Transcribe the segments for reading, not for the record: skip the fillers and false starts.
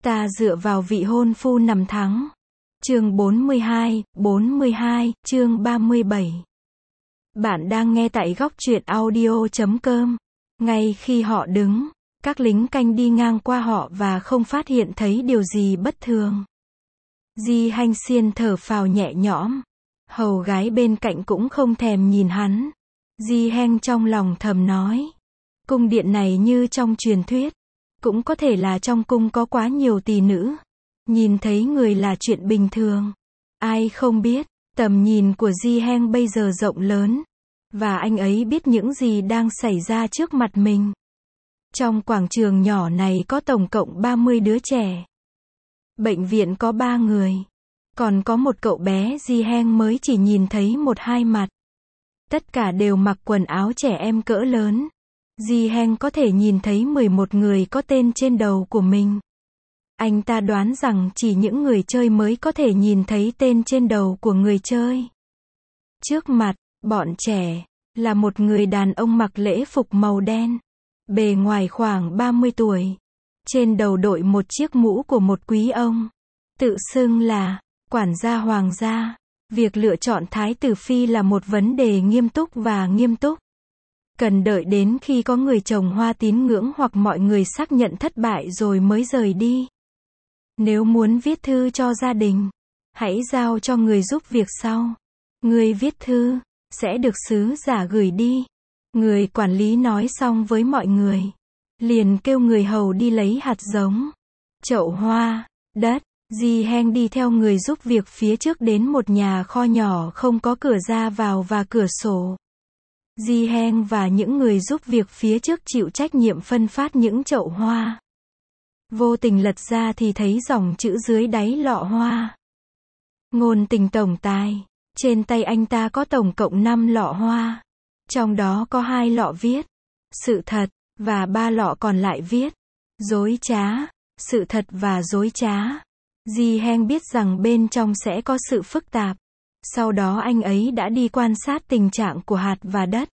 Ta dựa vào vị hôn phu nằm thắng. Chương 42, chương 37. Bạn đang nghe tại góc truyện audio.com. Ngay khi họ đứng, các lính canh đi ngang qua họ và không phát hiện thấy điều gì bất thường. Di Hanh Xiên thở phào nhẹ nhõm. Hầu gái bên cạnh cũng không thèm nhìn hắn. Di Hanh trong lòng thầm nói. Cung điện này như trong truyền thuyết. Cũng có thể là trong cung có quá nhiều tỷ nữ. Nhìn thấy người là chuyện bình thường. Ai không biết, tầm nhìn của Di Hanh bây giờ rộng lớn. Và anh ấy biết những gì đang xảy ra trước mặt mình. Trong quảng trường nhỏ này có tổng cộng 30 đứa trẻ. Bệnh viện có 3 người. Còn có một cậu bé Di Hanh mới chỉ nhìn thấy 1-2 mặt. Tất cả đều mặc quần áo trẻ em cỡ lớn. Di Hanh có thể nhìn thấy 11 người có tên trên đầu của mình. Anh ta đoán rằng chỉ những người chơi mới có thể nhìn thấy tên trên đầu của người chơi. Trước mặt, bọn trẻ, là một người đàn ông mặc lễ phục màu đen. Bề ngoài khoảng 30 tuổi. Trên đầu đội một chiếc mũ của một quý ông. Tự xưng là quản gia hoàng gia. Việc lựa chọn thái tử phi là một vấn đề nghiêm túc và nghiêm túc. Cần đợi đến khi có người trồng hoa tín ngưỡng hoặc mọi người xác nhận thất bại rồi mới rời đi. Nếu muốn viết thư cho gia đình, hãy giao cho người giúp việc sau. Người viết thư sẽ được sứ giả gửi đi. Người quản lý nói xong với mọi người, liền kêu người hầu đi lấy hạt giống, chậu hoa, đất. Di Hanh đi theo người giúp việc phía trước đến một nhà kho nhỏ không có cửa ra vào và cửa sổ. Di Hanh và những người giúp việc phía trước chịu trách nhiệm phân phát những chậu hoa. Vô tình lật ra thì thấy dòng chữ dưới đáy lọ hoa. Ngôn tình tổng tài. Trên tay anh ta có tổng cộng 5 lọ hoa. Trong đó có 2 lọ viết sự thật, và 3 lọ còn lại viết dối trá, sự thật và dối trá. Di Hanh biết rằng bên trong sẽ có sự phức tạp. Sau đó anh ấy đã đi quan sát tình trạng của hạt và đất.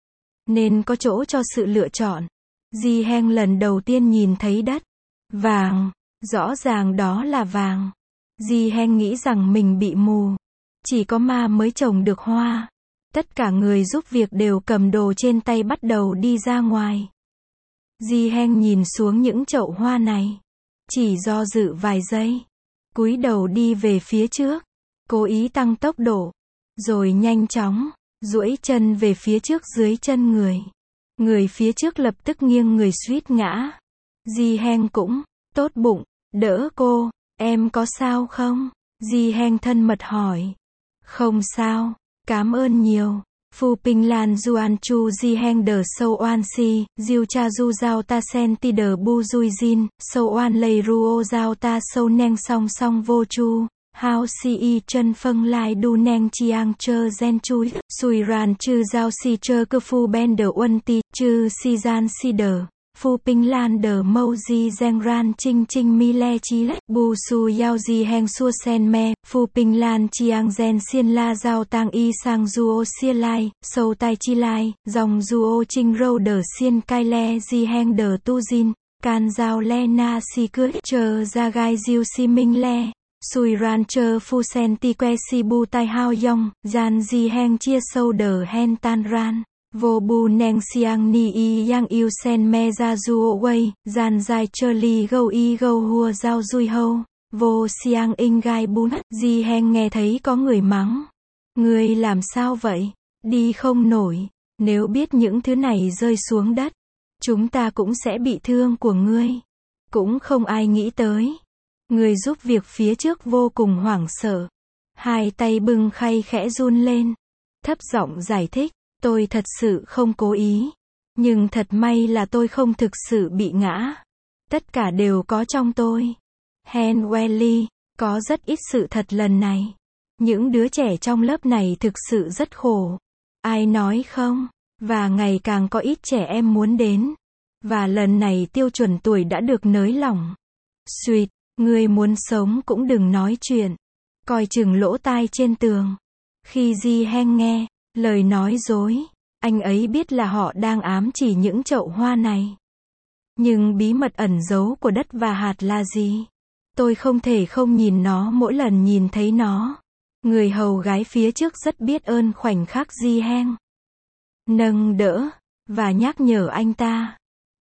Nên có chỗ cho sự lựa chọn. Di Hanh lần đầu tiên nhìn thấy đất. Vàng. Rõ ràng đó là vàng. Di Hanh nghĩ rằng mình bị mù. Chỉ có ma mới trồng được hoa. Tất cả người giúp việc đều cầm đồ trên tay bắt đầu đi ra ngoài. Di Hanh nhìn xuống những chậu hoa này. Chỉ do dự vài giây. Cúi đầu đi về phía trước. Cố ý tăng tốc độ. Rồi nhanh chóng duỗi chân về phía trước dưới chân người. Người phía trước lập tức nghiêng người suýt ngã. Di Hanh cũng tốt bụng đỡ cô. Em có sao không? Di Hanh thân mật hỏi. Không sao, cảm ơn nhiều. Phu Pinh Lan Duan Chu Di Hanh đờ sâu oan si, diêu cha du giao ta sen ti đờ bu dui jin, sâu oan lầy ruo giao ta sâu neng song song vô chu, hao si y chân phân lai du neng chiang chơ gen chui, sui ran chư giao si chơ cơ phu ben đờ uân ti, chư si gian si đờ. Phu Pinh Lan đờ mâu di gen ran chinh chinh mi le chi lách bu su yao di heng xua sen me. Phu Pinh Lan chiang gen xiên la giao tang y sang duo xia lai sâu tai chi lai dòng duo trinh râu đờ xiên cai le di heng đờ tu jin can giao le na si cướt chờ ra gai diêu si minh le sui ran chơ phu sen ti que si bu tai hao yong gian di heng chia sâu đờ hen tan ran. Vô bu neng siang ni y yang yêu sen me ra duo wei, gian dài chơ li gâu y gâu hua giao dui hâu, vô siang in gai bún. Di Hanh nghe thấy có người mắng. Ngươi làm sao vậy? Đi không nổi. Nếu biết những thứ này rơi xuống đất, chúng ta cũng sẽ bị thương của ngươi. Cũng không ai nghĩ tới. Người giúp việc phía trước vô cùng hoảng sợ. Hai tay bưng khay khẽ run lên. Thấp giọng giải thích. Tôi thật sự không cố ý. Nhưng thật may là tôi không thực sự bị ngã. Tất cả đều có trong tôi. Hen Welly, có rất ít sự thật lần này. Những đứa trẻ trong lớp này thực sự rất khổ. Ai nói không? Và ngày càng có ít trẻ em muốn đến. Và lần này tiêu chuẩn tuổi đã được nới lỏng. Sweet, người muốn sống cũng đừng nói chuyện. Coi chừng lỗ tai trên tường. Khi Di Hanh nghe lời nói dối, anh ấy biết là họ đang ám chỉ những chậu hoa này. Nhưng bí mật ẩn giấu của đất và hạt là gì? Tôi không thể không nhìn nó mỗi lần nhìn thấy nó. Người hầu gái phía trước rất biết ơn khoảnh khắc Ji Heng nâng đỡ và nhắc nhở anh ta.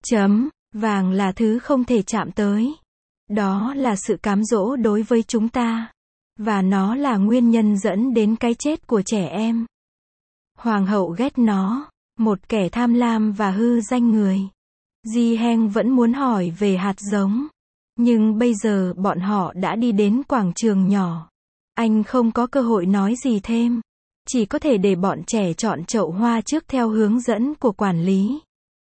Vàng là thứ không thể chạm tới. Đó là sự cám dỗ đối với chúng ta. Và nó là nguyên nhân dẫn đến cái chết của trẻ em. Hoàng hậu ghét nó, một kẻ tham lam và hư danh người. Ji Heng vẫn muốn hỏi về hạt giống. Nhưng bây giờ bọn họ đã đi đến quảng trường nhỏ. Anh không có cơ hội nói gì thêm. Chỉ có thể để bọn trẻ chọn chậu hoa trước theo hướng dẫn của quản lý.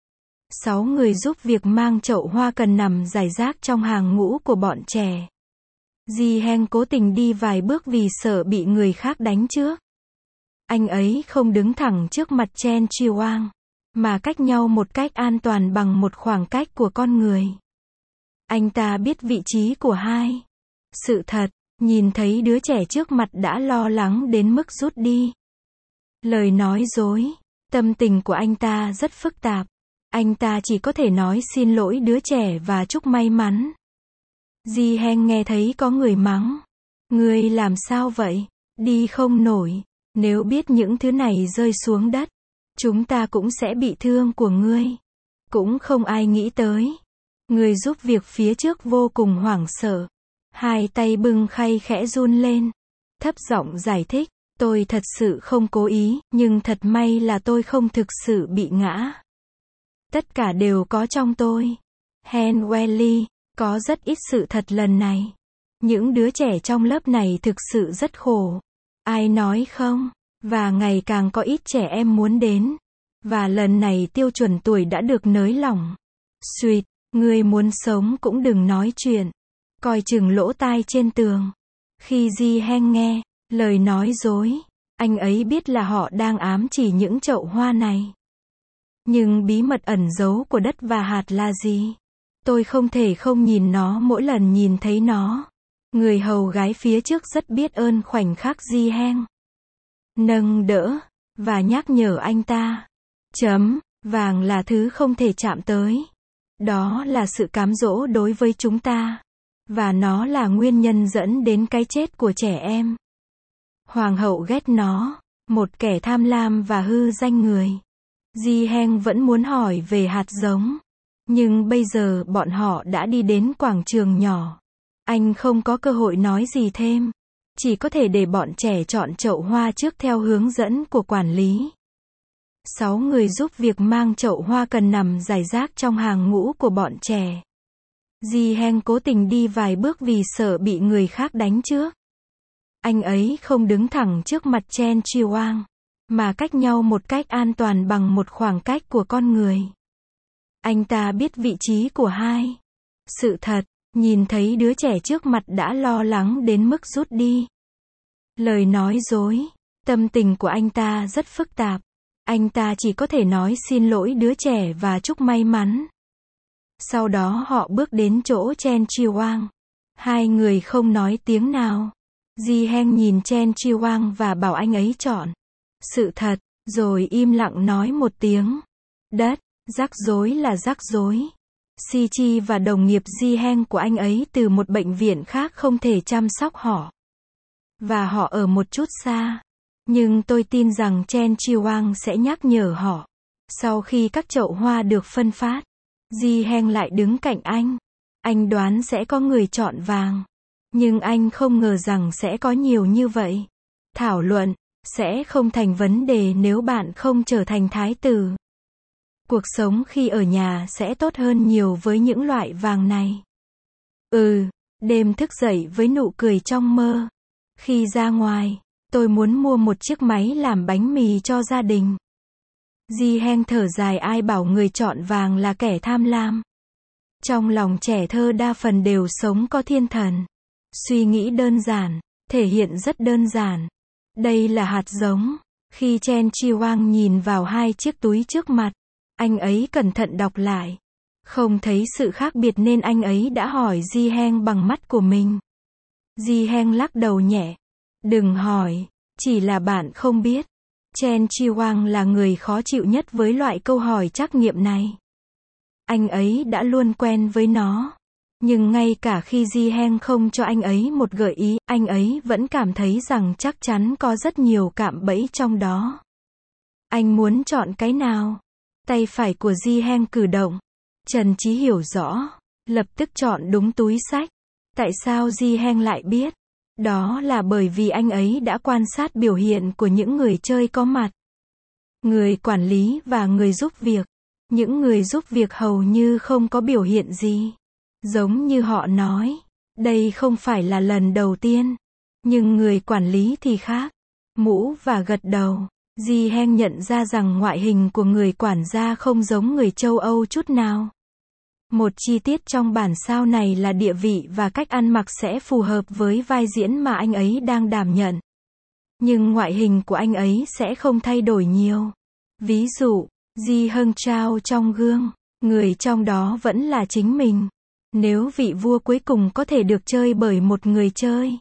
6 người giúp việc mang chậu hoa cần nằm rải rác trong hàng ngũ của bọn trẻ. Ji Heng cố tình đi vài bước vì sợ bị người khác đánh trước. Anh ấy không đứng thẳng trước mặt Chen Chi-wang, mà cách nhau một cách an toàn bằng một khoảng cách của con người. Anh ta biết vị trí của hai. Sự thật, nhìn thấy đứa trẻ trước mặt đã lo lắng đến mức rút đi. Lời nói dối. Tâm tình của anh ta rất phức tạp. Anh ta chỉ có thể nói xin lỗi đứa trẻ và chúc may mắn. Ji Heng nghe thấy có người mắng. Ngươi làm sao vậy? Đi không nổi. Nếu biết những thứ này rơi xuống đất, chúng ta cũng sẽ bị thương của ngươi. Cũng không ai nghĩ tới. Người giúp việc phía trước vô cùng hoảng sợ. Hai tay bưng khay khẽ run lên. Thấp giọng giải thích. Tôi thật sự không cố ý, nhưng thật may là tôi không thực sự bị ngã. Tất cả đều có trong tôi. Hen Welly, có rất ít sự thật lần này. Những đứa trẻ trong lớp này thực sự rất khổ. Ai nói không? Và ngày càng có ít trẻ em muốn đến. Và lần này tiêu chuẩn tuổi đã được nới lỏng. Sweet, người muốn sống cũng đừng nói chuyện. Coi chừng lỗ tai trên tường. Khi Ji Heng nghe lời nói dối, anh ấy biết là họ đang ám chỉ những chậu hoa này. Nhưng bí mật ẩn giấu của đất và hạt là gì? Tôi không thể không nhìn nó mỗi lần nhìn thấy nó. Người hầu gái phía trước rất biết ơn khoảnh khắc Ji Heng nâng đỡ và nhắc nhở anh ta. Vàng là thứ không thể chạm tới. Đó là sự cám dỗ đối với chúng ta. Và nó là nguyên nhân dẫn đến cái chết của trẻ em. Hoàng hậu ghét nó, một kẻ tham lam và hư danh người. Ji Heng vẫn muốn hỏi về hạt giống. Nhưng bây giờ bọn họ đã đi đến quảng trường nhỏ. Anh không có cơ hội nói gì thêm. Chỉ có thể để bọn trẻ chọn chậu hoa trước theo hướng dẫn của quản lý. 6 người giúp việc mang chậu hoa cần nằm rải rác trong hàng ngũ của bọn trẻ. Ji Heng cố tình đi vài bước vì sợ bị người khác đánh trước. Anh ấy không đứng thẳng trước mặt Chen Chi-wang, mà cách nhau một cách an toàn bằng một khoảng cách của con người. Anh ta biết vị trí của hai. Sự thật, nhìn thấy đứa trẻ trước mặt đã lo lắng đến mức rút đi. Lời nói dối. Tâm tình của anh ta rất phức tạp. Anh ta chỉ có thể nói xin lỗi đứa trẻ và chúc may mắn. Sau đó họ bước đến chỗ Chen Chi-wang. Hai người không nói tiếng nào. Ji Heng nhìn Chen Chi-wang và bảo anh ấy chọn sự thật, rồi im lặng nói một tiếng. Đất, rắc rối là rắc rối. Si Chi và đồng nghiệp Ji Heng của anh ấy từ một bệnh viện khác không thể chăm sóc họ. Và họ ở một chút xa. Nhưng tôi tin rằng Chen Chi-wang sẽ nhắc nhở họ. Sau khi các chậu hoa được phân phát, Ji Heng lại đứng cạnh anh. Anh đoán sẽ có người chọn vàng. Nhưng anh không ngờ rằng sẽ có nhiều như vậy. Thảo luận sẽ không thành vấn đề nếu bạn không trở thành thái tử. Cuộc sống khi ở nhà sẽ tốt hơn nhiều với những loại vàng này. Đêm thức dậy với nụ cười trong mơ. Khi ra ngoài, tôi muốn mua một chiếc máy làm bánh mì cho gia đình. Ji Heng thở dài, ai bảo người chọn vàng là kẻ tham lam. Trong lòng trẻ thơ đa phần đều sống có thiên thần. Suy nghĩ đơn giản, thể hiện rất đơn giản. Đây là hạt giống. Khi Chen Chi-wang nhìn vào hai chiếc túi trước mặt, anh ấy cẩn thận đọc lại. Không thấy sự khác biệt nên anh ấy đã hỏi Ji Heng bằng mắt của mình. Ji Heng lắc đầu nhẹ. Đừng hỏi, chỉ là bạn không biết. Chen Chi-wang là người khó chịu nhất với loại câu hỏi trắc nghiệm này. Anh ấy đã luôn quen với nó. Nhưng ngay cả khi Ji Heng không cho anh ấy một gợi ý, anh ấy vẫn cảm thấy rằng chắc chắn có rất nhiều cạm bẫy trong đó. Anh muốn chọn cái nào? Tay phải của Ji Heng cử động. Trần Chí hiểu rõ. Lập tức chọn đúng túi xách. Tại sao Ji Heng lại biết? Đó là bởi vì anh ấy đã quan sát biểu hiện của những người chơi có mặt. Người quản lý và người giúp việc. Những người giúp việc hầu như không có biểu hiện gì. Giống như họ nói, đây không phải là lần đầu tiên. Nhưng người quản lý thì khác. Mũ và gật đầu. Ji Heng nhận ra rằng ngoại hình của người quản gia không giống người châu Âu chút nào. Một chi tiết trong bản sao này là địa vị và cách ăn mặc sẽ phù hợp với vai diễn mà anh ấy đang đảm nhận. Nhưng ngoại hình của anh ấy sẽ không thay đổi nhiều. Ví dụ, Ji Heng Chao trong gương, người trong đó vẫn là chính mình. Nếu vị vua cuối cùng có thể được chơi bởi một người chơi.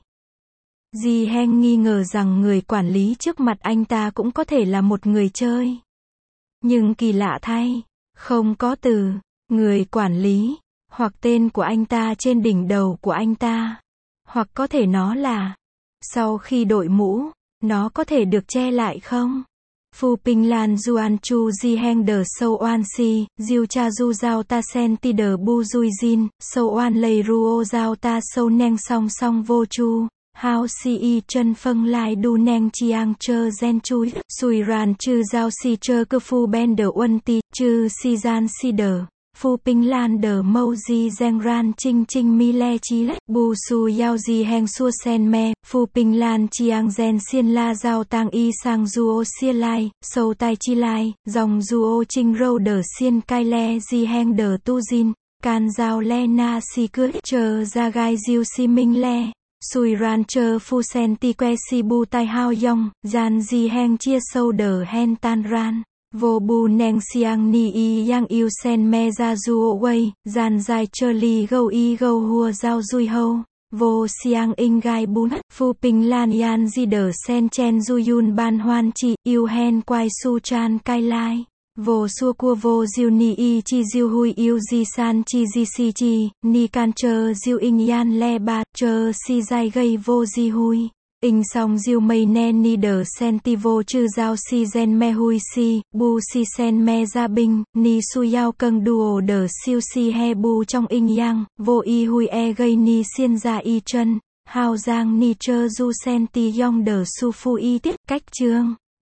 Ji Heng nghi ngờ rằng người quản lý trước mặt anh ta cũng có thể là một người chơi. Nhưng kỳ lạ thay, không có từ người quản lý, hoặc tên của anh ta trên đỉnh đầu của anh ta. Hoặc có thể nó là, sau khi đội mũ, nó có thể được che lại không? Phu Ping Lan Duan Chu Ji Heng De Sou Oan Si, Diu Cha Du Giao Ta Sen Ti De Bu Dui Jin, Sou Oan Lei Ruo Giao Ta Sou Neng Song Song Vô Chu, Hao Si Y Chân Phâng Lai Du Neng Chiang Chơ Gen Chui, Sui Ran Chư Giao Si Chơ Cơ Phu Ben De Uân Ti, Chư Si Gian Si De. Phu Ping Lan De Mâu Di Zeng Ran Ching Ching Mi Le Chi Lách, Bu Su Yao Ji Heng Xua Sen Me, Phu Ping Lan Chiang Gen Xiên La Giao Tang Y Sang Duo Xia Lai, Sâu Tai Chi Lai, Dòng Duo Trinh Râu De Xiên Cai Le Ji Heng De Tu Jin, Can Giao Le Na Si Cước, Chơ Gia Gai Diu Si Minh Le, Sui Ran Chơ Phu Sen Ti Que Si Bu Tai Hao Yong, Gian Ji Heng Chia Sâu De Hen Tan Ran. Vô bu neng xiang ni y yang yêu sen me ra duo wei, gian dài chơ li gâu y gâu hua giao dui hâu, vô xiang in gai bún, phu ping lan yan di đờ sen chen du yun ban hoan chi, yêu hen quai su chan cai lai, vô xua cua vô diu ni y chi diu hui yêu di san chi di si chi, ni can chơ diu in yan le ba, chơ si dai gây vô di hui. In song diêu mây nen ni đờ sen ti vô chư giao si gen me hui si, bu si sen me gia binh, ni su yao câng duo đờ siêu si he bu trong in yang, vô y hui e gây ni xiên ra y chân, hao giang ni chơ du sen ti yong đờ su phu y tiết, cách chương.